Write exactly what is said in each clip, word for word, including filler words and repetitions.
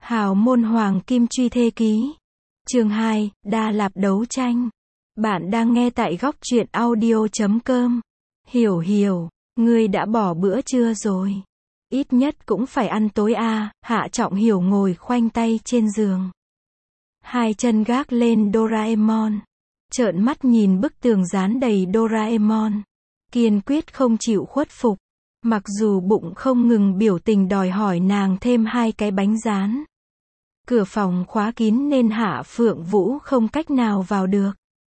Hào môn hoàng kim truy thê ký. Chương hai, Đa Lạp đấu tranh. Bạn đang nghe tại góc truyện audio chấm com. Hiểu hiểu, ngươi đã bỏ bữa trưa rồi. Ít nhất cũng phải ăn tối à, Hạ Trọng Hiểu ngồi khoanh tay trên giường. Hai chân gác lên Doraemon. Trợn mắt nhìn bức tường dán đầy Doraemon. Kiên quyết không chịu khuất phục. Mặc dù bụng không ngừng biểu tình đòi hỏi nàng thêm hai cái bánh rán. Cửa phòng khóa kín nên Hạ Phượng Vũ không cách nào vào được.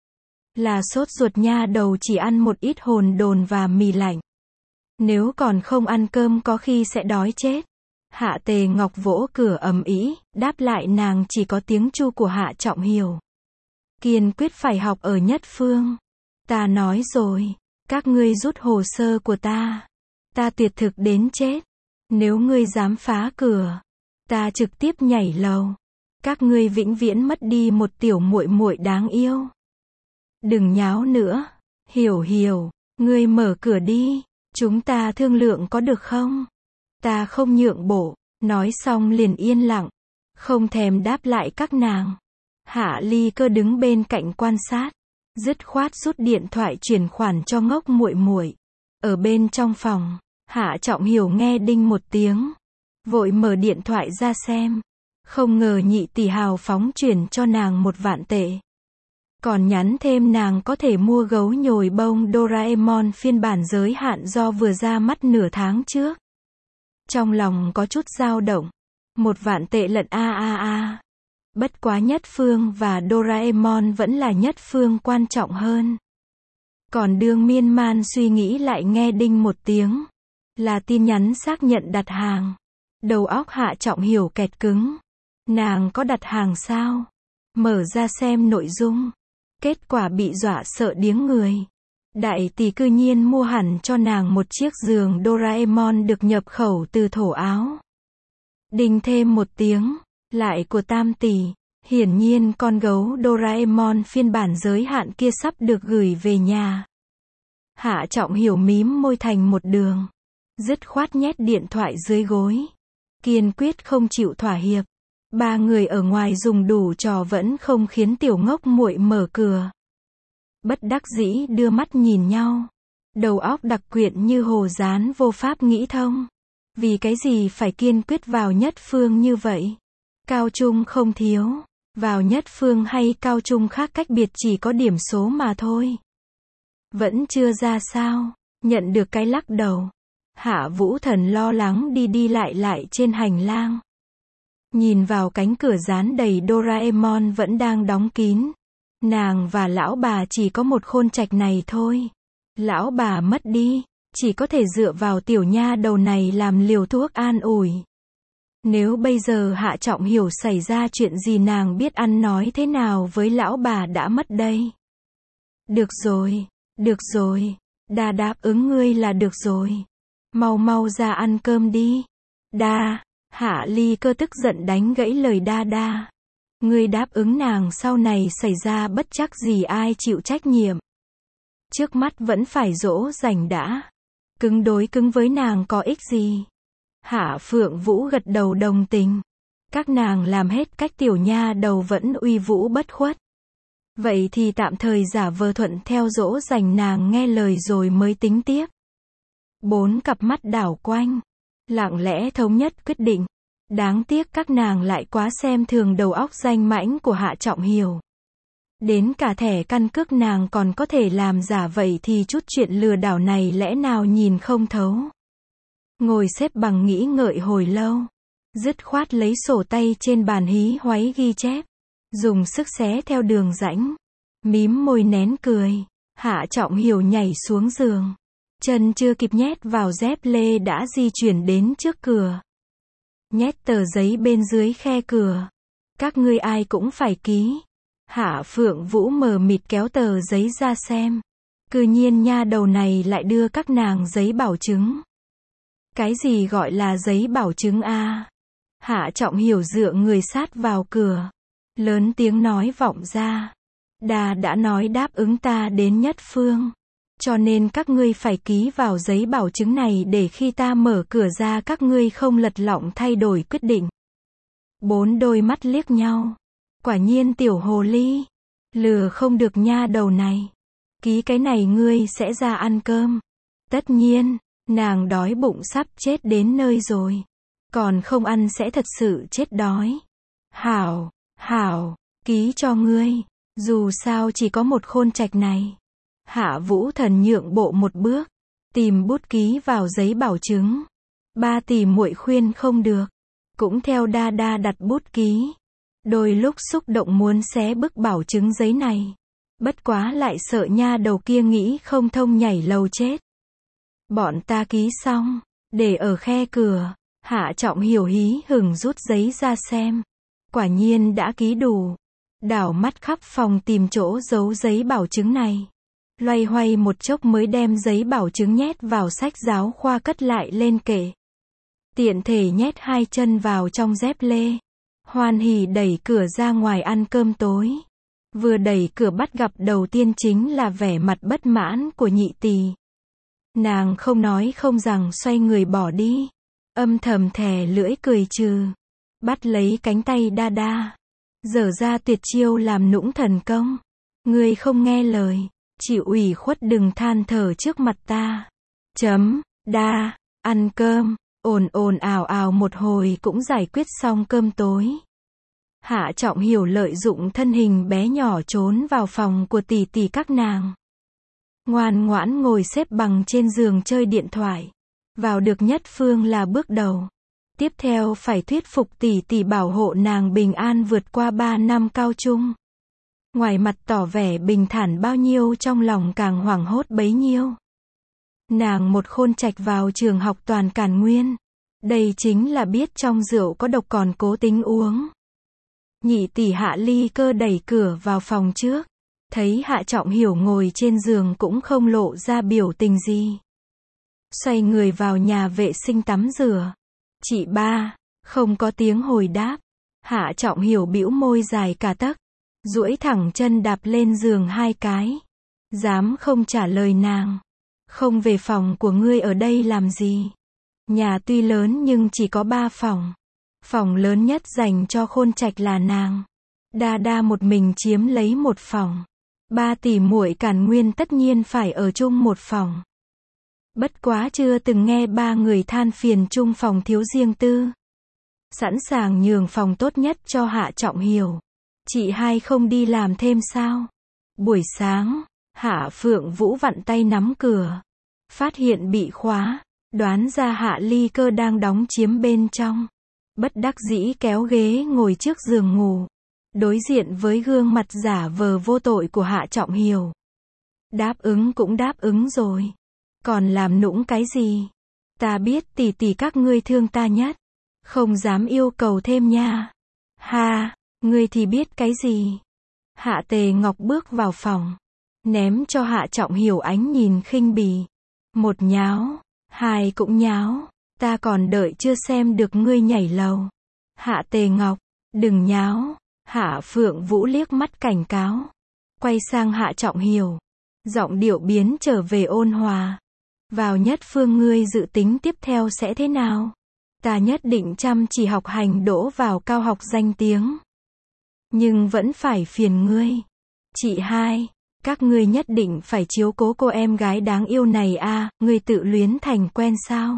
Là sốt ruột nha đầu chỉ ăn một ít hồn đồn và mì lạnh. Nếu còn không ăn cơm có khi sẽ đói chết. Hạ Tề Ngọc vỗ cửa ầm ĩ, đáp lại nàng chỉ có tiếng chu của Hạ Trọng Hiểu. Kiên quyết phải học ở Nhất Phương. Ta nói rồi, các ngươi rút hồ sơ của ta. Ta tuyệt thực đến chết. Nếu ngươi dám phá cửa, ta trực tiếp nhảy lầu. Các ngươi vĩnh viễn mất đi một tiểu muội muội đáng yêu. Đừng nháo nữa. Hiểu hiểu, ngươi mở cửa đi. Chúng ta thương lượng có được không? Ta không nhượng bộ. Nói xong liền yên lặng. Không thèm đáp lại các nàng. Hạ Ly Cơ đứng bên cạnh quan sát. Dứt khoát rút điện thoại chuyển khoản cho ngốc muội muội. Ở bên trong phòng, Hạ Trọng Hiểu nghe đinh một tiếng. Vội mở điện thoại ra xem. Không ngờ nhị tỷ hào phóng chuyển cho nàng một vạn tệ. Còn nhắn thêm nàng có thể mua gấu nhồi bông Doraemon phiên bản giới hạn do vừa ra mắt nửa tháng trước. Trong lòng có chút dao động. Một vạn tệ lận a a a. Bất quá Nhất Phương và Doraemon vẫn là Nhất Phương quan trọng hơn. Còn đương miên man suy nghĩ lại nghe đinh một tiếng. Là tin nhắn xác nhận đặt hàng. Đầu óc Hạ Trọng Hiểu kẹt cứng. Nàng có đặt hàng sao? Mở ra xem nội dung. Kết quả bị dọa sợ điếng người. Đại tỷ cư nhiên mua hẳn cho nàng một chiếc giường Doraemon được nhập khẩu từ Thổ Áo. Đinh thêm một tiếng. Lại của tam tỷ. Hiển nhiên con gấu Doraemon phiên bản giới hạn kia sắp được gửi về nhà. Hạ Trọng Hiểu mím môi thành một đường. Dứt khoát nhét điện thoại dưới gối. Kiên quyết không chịu thỏa hiệp. Ba người ở ngoài dùng đủ trò vẫn không khiến tiểu ngốc muội mở cửa. Bất đắc dĩ đưa mắt nhìn nhau. Đầu óc đặc quyện như hồ dán vô pháp nghĩ thông. Vì cái gì phải kiên quyết vào Nhất Phương như vậy? Cao trung không thiếu. Vào Nhất Phương hay cao trung khác cách biệt chỉ có điểm số mà thôi. Vẫn chưa ra sao? Nhận được cái lắc đầu. Hạ Vũ Thần lo lắng đi đi lại lại trên hành lang. Nhìn vào cánh cửa dán đầy Doraemon vẫn đang đóng kín. Nàng và lão bà chỉ có một khôn trạch này thôi. Lão bà mất đi, chỉ có thể dựa vào tiểu nha đầu này làm liều thuốc an ủi. Nếu bây giờ Hạ Trọng Hiểu xảy ra chuyện gì nàng biết ăn nói thế nào với lão bà đã mất đây. Được rồi, được rồi, Đa đáp ứng ngươi là được rồi. Mau mau ra ăn cơm đi. Đa, Hạ Ly Cơ tức giận đánh gãy lời Đa Đa. Ngươi đáp ứng nàng sau này xảy ra bất trắc gì ai chịu trách nhiệm. Trước mắt vẫn phải dỗ dành đã. Cứng đối cứng với nàng có ích gì. Hạ Phượng Vũ gật đầu đồng tình. Các nàng làm hết cách tiểu nha đầu vẫn uy vũ bất khuất. Vậy thì tạm thời giả vờ thuận theo dỗ dành nàng nghe lời rồi mới tính tiếp. Bốn cặp mắt đảo quanh. Lặng lẽ thống nhất quyết định. Đáng tiếc các nàng lại quá xem thường đầu óc danh mãnh của Hạ Trọng Hiểu. Đến cả thẻ căn cước nàng còn có thể làm giả vậy thì chút chuyện lừa đảo này lẽ nào nhìn không thấu. Ngồi xếp bằng nghĩ ngợi hồi lâu. Dứt khoát lấy sổ tay trên bàn hí hoáy ghi chép. Dùng sức xé theo đường rãnh. Mím môi nén cười. Hạ Trọng Hiểu nhảy xuống giường. Chân chưa kịp nhét vào dép lê đã di chuyển đến trước cửa. Nhét tờ giấy bên dưới khe cửa. Các ngươi ai cũng phải ký. Hạ Phượng Vũ mờ mịt kéo tờ giấy ra xem. Cư nhiên nha đầu này lại đưa các nàng giấy bảo chứng. Cái gì gọi là giấy bảo chứng a? Hạ Trọng Hiểu dựa người sát vào cửa. Lớn tiếng nói vọng ra. Đa đã nói đáp ứng ta đến Nhất Phương. Cho nên các ngươi phải ký vào giấy bảo chứng này để khi ta mở cửa ra các ngươi không lật lọng thay đổi quyết định. Bốn đôi mắt liếc nhau. Quả nhiên tiểu hồ ly. Lừa không được nha đầu này. Ký cái này ngươi sẽ ra ăn cơm. Tất nhiên, nàng đói bụng sắp chết đến nơi rồi. Còn không ăn sẽ thật sự chết đói. Hảo, hảo, ký cho ngươi. Dù sao chỉ có một khôn trạch này. Hạ Vũ Thần nhượng bộ một bước. Tìm bút ký vào giấy bảo chứng. Ba tỷ muội khuyên không được. Cũng theo đa đa đặt bút ký. Đôi lúc xúc động muốn xé bức bảo chứng giấy này. Bất quá lại sợ nha đầu kia nghĩ không thông nhảy lầu chết. Bọn ta ký xong. Để ở khe cửa. Hạ Trọng Hiểu hí hửng rút giấy ra xem. Quả nhiên đã ký đủ. Đảo mắt khắp phòng tìm chỗ giấu giấy bảo chứng này. Loay hoay một chốc mới đem giấy bảo chứng nhét vào sách giáo khoa cất lại lên kệ. Tiện thể nhét hai chân vào trong dép lê. Hoan hỉ đẩy cửa ra ngoài ăn cơm tối. Vừa đẩy cửa bắt gặp đầu tiên chính là vẻ mặt bất mãn của nhị tỷ. Nàng không nói không rằng xoay người bỏ đi. Âm thầm thè lưỡi cười trừ. Bắt lấy cánh tay đa đa. Dở ra tuyệt chiêu làm nũng thần công. Ngươi không nghe lời. Chịu ủy khuất đừng than thở trước mặt ta. Chấm, đa, ăn cơm. Ồn ồn ào ào một hồi cũng giải quyết xong cơm tối. Hạ Trọng Hiểu lợi dụng thân hình bé nhỏ trốn vào phòng của tỷ tỷ các nàng. Ngoan ngoãn ngồi xếp bằng trên giường chơi điện thoại. Vào được nhất phương là bước đầu. Tiếp theo phải thuyết phục tỷ tỷ bảo hộ nàng bình an vượt qua ba năm cao trung. Ngoài mặt tỏ vẻ bình thản bao nhiêu trong lòng càng hoảng hốt bấy nhiêu. Nàng một khôn trạch vào trường học toàn càn nguyên. Đây chính là biết trong rượu có độc còn cố tính uống. Nhị tỷ Hạ Ly Cơ đẩy cửa vào phòng trước. Thấy Hạ Trọng Hiểu ngồi trên giường cũng không lộ ra biểu tình gì. Xoay người vào nhà vệ sinh tắm rửa. Chị ba, không có tiếng hồi đáp. Hạ Trọng Hiểu bĩu môi dài cả tấc. Duỗi thẳng chân đạp lên giường hai cái. Dám không trả lời nàng. Không về phòng của ngươi ở đây làm gì? Nhà tuy lớn nhưng chỉ có ba phòng. Phòng lớn nhất dành cho khôn trạch là nàng. Đa đa một mình chiếm lấy một phòng. Ba tỷ muội càn nguyên tất nhiên phải ở chung một phòng. Bất quá chưa từng nghe ba người than phiền chung phòng thiếu riêng tư. Sẵn sàng nhường phòng tốt nhất cho Hạ Trọng Hiểu. Chị hai không đi làm thêm sao? Buổi sáng, Hạ Phượng Vũ vặn tay nắm cửa. Phát hiện bị khóa. Đoán ra Hạ Ly Cơ đang đóng chiếm bên trong. Bất đắc dĩ kéo ghế ngồi trước giường ngủ. Đối diện với gương mặt giả vờ vô tội của Hạ Trọng Hiểu. Đáp ứng cũng đáp ứng rồi. Còn làm nũng cái gì? Ta biết tỷ tỷ các ngươi thương ta nhất. Không dám yêu cầu thêm nha. Ha, ngươi thì biết cái gì? Hạ Tề Ngọc bước vào phòng. Ném cho Hạ Trọng Hiểu ánh nhìn khinh bỉ. Một nháo. Hai cũng nháo. Ta còn đợi chưa xem được ngươi nhảy lầu. Hạ Tề Ngọc, đừng nháo. Hạ Phượng Vũ liếc mắt cảnh cáo. Quay sang Hạ Trọng Hiểu. Giọng điệu biến trở về ôn hòa. Vào nhất phương ngươi dự tính tiếp theo sẽ thế nào? Ta nhất định chăm chỉ học hành đỗ vào cao học danh tiếng. Nhưng vẫn phải phiền ngươi. Chị hai, các ngươi nhất định phải chiếu cố cô em gái đáng yêu này a, à, ngươi tự luyến thành quen sao?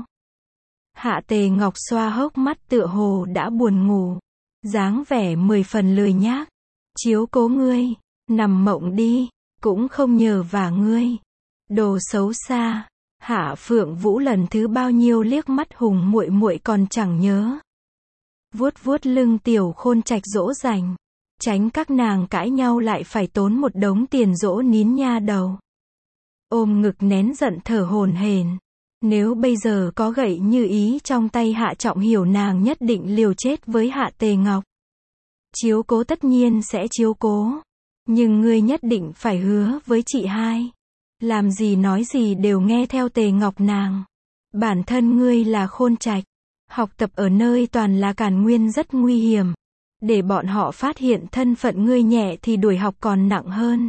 Hạ Tề Ngọc xoa hốc mắt tựa hồ đã buồn ngủ. Dáng vẻ mười phần lười nhác. Chiếu cố ngươi, nằm mộng đi, cũng không nhờ vả ngươi. Đồ xấu xa. Hạ Phượng Vũ lần thứ bao nhiêu liếc mắt hùng muội muội còn chẳng nhớ. Vuốt vuốt lưng tiểu khôn trạch dỗ dành. Tránh các nàng cãi nhau lại phải tốn một đống tiền dỗ nín nha đầu. Ôm ngực nén giận thở hổn hển. Nếu bây giờ có gậy như ý trong tay Hạ Trọng Hiểu nàng nhất định liều chết với Hạ Tề Ngọc. Chiếu cố tất nhiên sẽ chiếu cố. Nhưng ngươi nhất định phải hứa với chị hai. Làm gì nói gì đều nghe theo Tề Ngọc nàng. Bản thân ngươi là khôn trạch. Học tập ở nơi toàn là càn nguyên rất nguy hiểm. Để bọn họ phát hiện thân phận ngươi nhẹ thì đuổi học còn nặng hơn.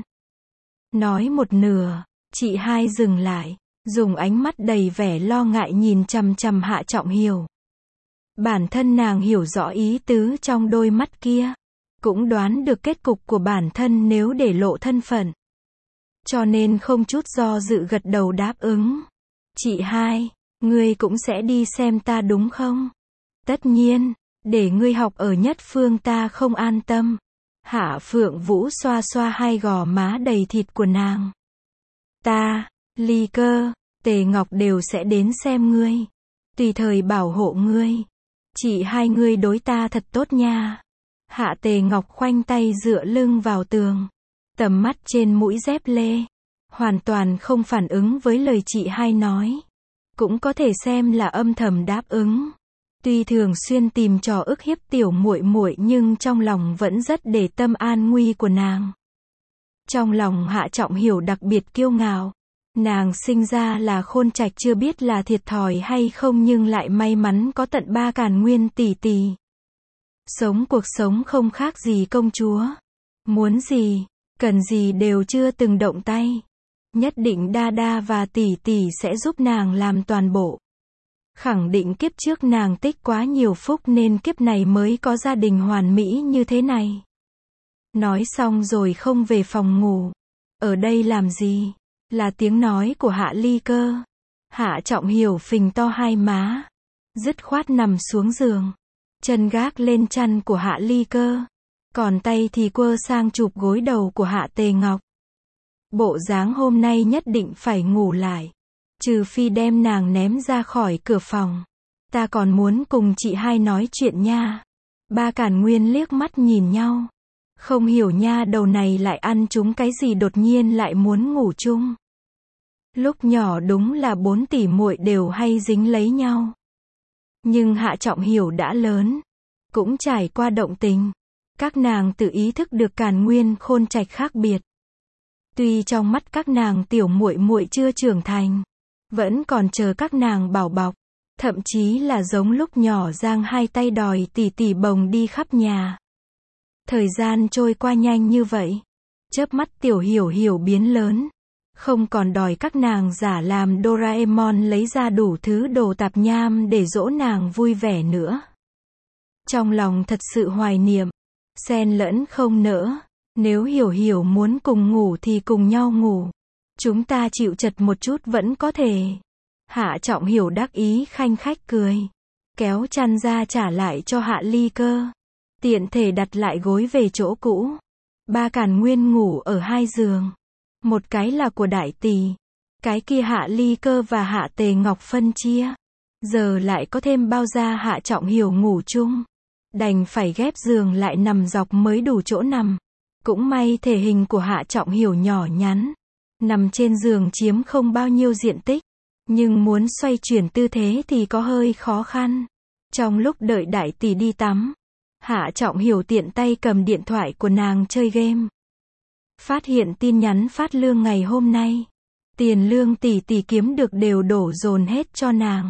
Nói một nửa, chị hai dừng lại. Dùng ánh mắt đầy vẻ lo ngại nhìn chằm chằm Hạ Trọng Hiểu. Bản thân nàng hiểu rõ ý tứ trong đôi mắt kia, cũng đoán được kết cục của bản thân nếu để lộ thân phận. Cho nên không chút do dự gật đầu đáp ứng. Chị hai, ngươi cũng sẽ đi xem ta đúng không? Tất nhiên, để ngươi học ở Nhất Phương ta không an tâm. Hạ Phượng Vũ xoa xoa hai gò má đầy thịt của nàng. Ta, Ly Cơ, Tề Ngọc đều sẽ đến xem ngươi. Tùy thời bảo hộ ngươi. Chị hai ngươi đối ta thật tốt nha. Hạ Tề Ngọc khoanh tay dựa lưng vào tường. Tầm mắt trên mũi dép lê. Hoàn toàn không phản ứng với lời chị hai nói. Cũng có thể xem là âm thầm đáp ứng. Tuy thường xuyên tìm trò ức hiếp tiểu muội muội nhưng trong lòng vẫn rất để tâm an nguy của nàng. Trong lòng Hạ Trọng Hiểu đặc biệt kiêu ngạo. Nàng sinh ra là khôn trạch chưa biết là thiệt thòi hay không nhưng lại may mắn có tận ba càn nguyên tỷ tỷ. Sống cuộc sống không khác gì công chúa. Muốn gì, cần gì đều chưa từng động tay. Nhất định đa đa và tỷ tỷ sẽ giúp nàng làm toàn bộ. Khẳng định kiếp trước nàng tích quá nhiều phúc nên kiếp này mới có gia đình hoàn mỹ như thế này. Nói xong rồi không về phòng ngủ. Ở đây làm gì? Là tiếng nói của Hạ Ly Cơ. Hạ Trọng Hiểu phình to hai má. Dứt khoát nằm xuống giường. Chân gác lên chăn của Hạ Ly Cơ. Còn tay thì quơ sang chụp gối đầu của Hạ Tề Ngọc. Bộ dáng hôm nay nhất định phải ngủ lại. Trừ phi đem nàng ném ra khỏi cửa phòng. Ta còn muốn cùng chị hai nói chuyện nha. Ba Càn Nguyên liếc mắt nhìn nhau. Không hiểu nha đầu này lại ăn trúng cái gì đột nhiên lại muốn ngủ chung. Lúc nhỏ đúng là bốn tỷ muội đều hay dính lấy nhau. Nhưng Hạ Trọng Hiểu đã lớn. Cũng trải qua động tình. Các nàng tự ý thức được Càn Nguyên khôn trạch khác biệt. Tuy trong mắt các nàng tiểu muội muội chưa trưởng thành. Vẫn còn chờ các nàng bảo bọc. Thậm chí là giống lúc nhỏ giang hai tay đòi tỷ tỷ bồng đi khắp nhà. Thời gian trôi qua nhanh như vậy. Chớp mắt tiểu hiểu hiểu biến lớn. Không còn đòi các nàng giả làm Doraemon lấy ra đủ thứ đồ tạp nham để dỗ nàng vui vẻ nữa. Trong lòng thật sự hoài niệm. Xen lẫn không nỡ. Nếu hiểu hiểu muốn cùng ngủ thì cùng nhau ngủ. Chúng ta chịu chật một chút vẫn có thể. Hạ Trọng Hiểu đắc ý khanh khách cười. Kéo chăn ra trả lại cho Hạ Ly Cơ. Tiện thể đặt lại gối về chỗ cũ. Ba Càn Nguyên ngủ ở hai giường. Một cái là của đại tỷ. Cái kia Hạ Ly Cơ và Hạ Tề Ngọc phân chia. Giờ lại có thêm bao gia Hạ Trọng Hiểu ngủ chung. Đành phải ghép giường lại nằm dọc mới đủ chỗ nằm. Cũng may thể hình của Hạ Trọng Hiểu nhỏ nhắn. Nằm trên giường chiếm không bao nhiêu diện tích. Nhưng muốn xoay chuyển tư thế thì có hơi khó khăn. Trong lúc đợi đại tỷ đi tắm. Hạ Trọng Hiểu tiện tay cầm điện thoại của nàng chơi game. Phát hiện tin nhắn phát lương ngày hôm nay. Tiền lương tỷ tỷ kiếm được đều đổ dồn hết cho nàng.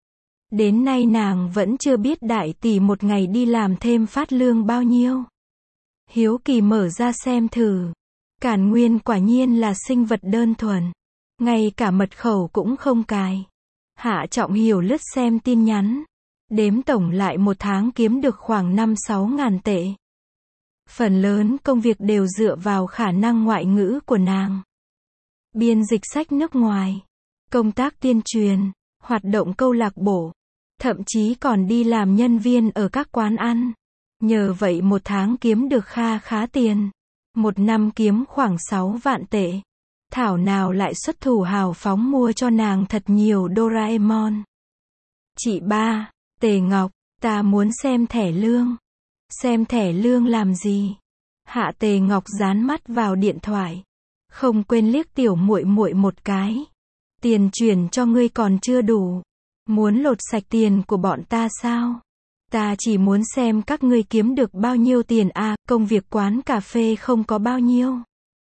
Đến nay nàng vẫn chưa biết đại tỷ một ngày đi làm thêm phát lương bao nhiêu. Hiếu kỳ mở ra xem thử. Càn Nguyên quả nhiên là sinh vật đơn thuần. Ngay cả mật khẩu cũng không cài. Hạ Trọng Hiểu lướt xem tin nhắn. Đếm tổng lại một tháng kiếm được khoảng năm sáu ngàn tệ. Phần lớn công việc đều dựa vào khả năng ngoại ngữ của nàng. Biên dịch sách nước ngoài. Công tác tuyên truyền. Hoạt động câu lạc bộ. Thậm chí còn đi làm nhân viên ở các quán ăn. Nhờ vậy một tháng kiếm được kha khá tiền. Một năm kiếm khoảng sáu vạn tệ. Thảo nào lại xuất thủ hào phóng mua cho nàng thật nhiều Doraemon. Chị ba, Tề Ngọc, ta muốn xem thẻ lương. Xem thẻ lương làm gì? Hạ Tề Ngọc dán mắt vào điện thoại. Không quên liếc tiểu muội muội một cái. Tiền chuyển cho ngươi còn chưa đủ. Muốn lột sạch tiền của bọn ta sao? Ta chỉ muốn xem các ngươi kiếm được bao nhiêu tiền à, công việc quán cà phê không có bao nhiêu.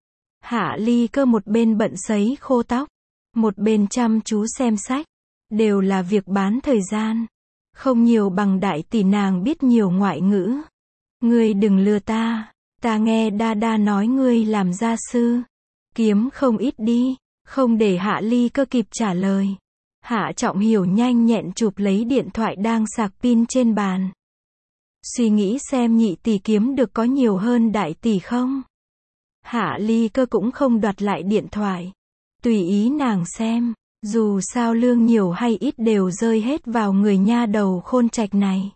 Hạ Ly Cơ một bên bận sấy khô tóc. Một bên chăm chú xem sách. Đều là việc bán thời gian. Không nhiều bằng đại tỷ nàng biết nhiều ngoại ngữ. Ngươi đừng lừa ta. Ta nghe đa đa nói ngươi làm gia sư. Kiếm không ít đi. Không để Hạ Ly Cơ kịp trả lời. Hạ Trọng Hiểu nhanh nhẹn chụp lấy điện thoại đang sạc pin trên bàn. Suy nghĩ xem nhị tỷ kiếm được có nhiều hơn đại tỷ không? Hạ Ly Cơ cũng không đoạt lại điện thoại. Tùy ý nàng xem, dù sao lương nhiều hay ít đều rơi hết vào người nha đầu khôn trạch này.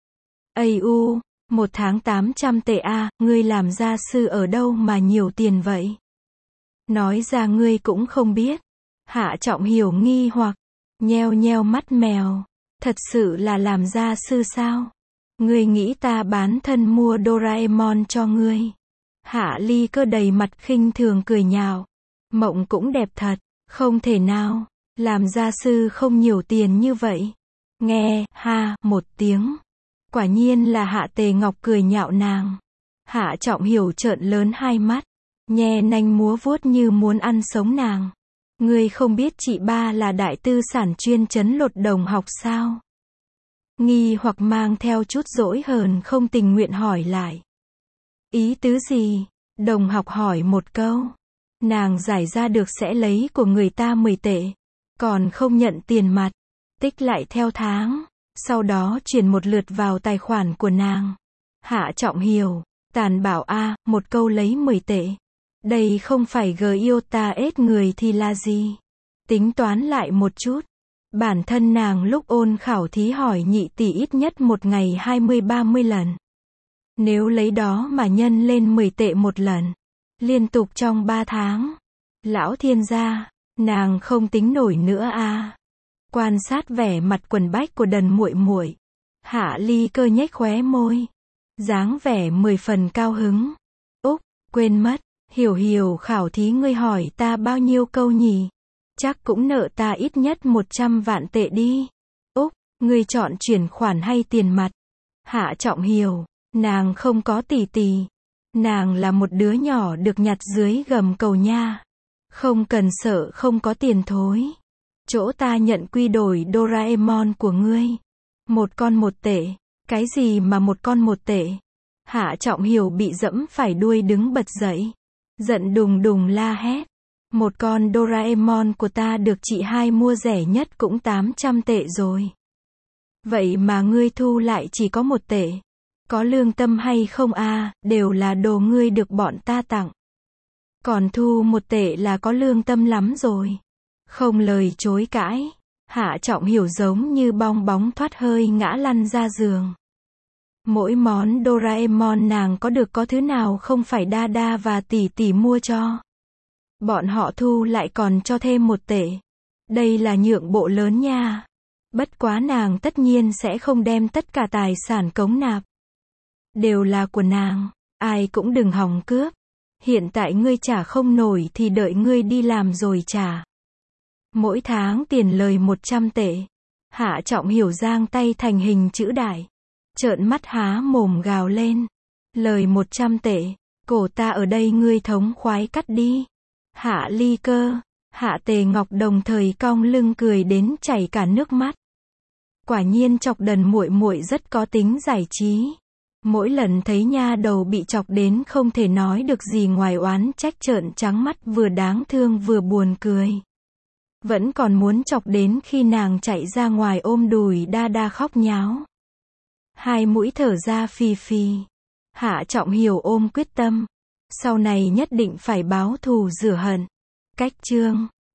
Ây u, một tháng tám trăm tệ a, ngươi làm gia sư ở đâu mà nhiều tiền vậy? Nói ra ngươi cũng không biết. Hạ Trọng Hiểu nghi hoặc, nheo nheo mắt mèo, thật sự là làm gia sư sao? Ngươi nghĩ ta bán thân mua Doraemon cho ngươi? Hạ Ly Cơ đầy mặt khinh thường cười nhạo, mộng cũng đẹp thật, không thể nào, làm gia sư không nhiều tiền như vậy. Nghe, ha, một tiếng. Quả nhiên là Hạ Tề Ngọc cười nhạo nàng. Hạ Trọng Hiểu trợn lớn hai mắt, nhe nanh múa vuốt như muốn ăn sống nàng. Ngươi không biết chị ba là đại tư sản chuyên chấn lột đồng học sao? Nghi hoặc mang theo chút dỗi hờn không tình nguyện hỏi lại. Ý tứ gì? Đồng học hỏi một câu. Nàng giải ra được sẽ lấy của người ta mười tệ. Còn không nhận tiền mặt. Tích lại theo tháng. Sau đó chuyển một lượt vào tài khoản của nàng. Hạ Trọng Hiểu, tàn bảo a, một câu lấy mười tệ. Đây không phải gờ yêu ta ết người thì là gì? Tính toán lại một chút. Bản thân nàng lúc ôn khảo thí hỏi nhị tỷ ít nhất một ngày hai mươi ba mươi lần. Nếu lấy đó mà nhân lên mười tệ một lần, liên tục trong ba tháng. Lão thiên gia, nàng không tính nổi nữa a. À. Quan sát vẻ mặt quần bách của Đần muội muội, Hạ Ly Cơ nhếch khóe môi, dáng vẻ mười phần cao hứng. Úc, quên mất, Hiểu Hiểu khảo thí ngươi hỏi ta bao nhiêu câu nhỉ? Chắc cũng nợ ta ít nhất một trăm vạn tệ đi. Úc, ngươi chọn chuyển khoản hay tiền mặt? Hạ Trọng Hiểu, nàng không có tỷ tỷ. Nàng là một đứa nhỏ được nhặt dưới gầm cầu nha. Không cần sợ không có tiền thối. Chỗ ta nhận quy đổi Doraemon của ngươi. Một con một tệ. Cái gì mà một con một tệ? Hạ Trọng Hiểu bị dẫm phải đuôi đứng bật dậy. Giận đùng đùng la hét. Một con Doraemon của ta được chị hai mua rẻ nhất cũng tám trăm tệ rồi. Vậy mà ngươi thu lại chỉ có một tệ. Có lương tâm hay không a, à, đều là đồ ngươi được bọn ta tặng. Còn thu một tệ là có lương tâm lắm rồi. Không lời chối cãi. Hạ Trọng Hiểu giống như bong bóng thoát hơi ngã lăn ra giường. Mỗi món Doraemon nàng có được có thứ nào không phải đa đa và tỷ tỷ mua cho. Bọn họ thu lại còn cho thêm một tệ. Đây là nhượng bộ lớn nha. Bất quá nàng tất nhiên sẽ không đem tất cả tài sản cống nạp. Đều là của nàng. Ai cũng đừng hòng cướp. Hiện tại ngươi trả không nổi thì đợi ngươi đi làm rồi trả. Mỗi tháng tiền lời một trăm tệ. Hạ Trọng Hiểu giang tay thành hình chữ đại. Trợn mắt há mồm gào lên. Lời một trăm tệ. Cổ ta ở đây ngươi thống khoái cắt đi. Hạ Ly Cơ, Hạ Tề Ngọc đồng thời cong lưng cười đến chảy cả nước mắt. Quả nhiên chọc Đần muội muội rất có tính giải trí. Mỗi lần thấy nha đầu bị chọc đến không thể nói được gì ngoài oán trách trợn trắng mắt vừa đáng thương vừa buồn cười. Vẫn còn muốn chọc đến khi nàng chạy ra ngoài ôm đùi đa đa khóc nháo. Hai mũi thở ra phì phì. Hạ Trọng Hiểu ôm quyết tâm. Sau này nhất định phải báo thù rửa hận. Cách chương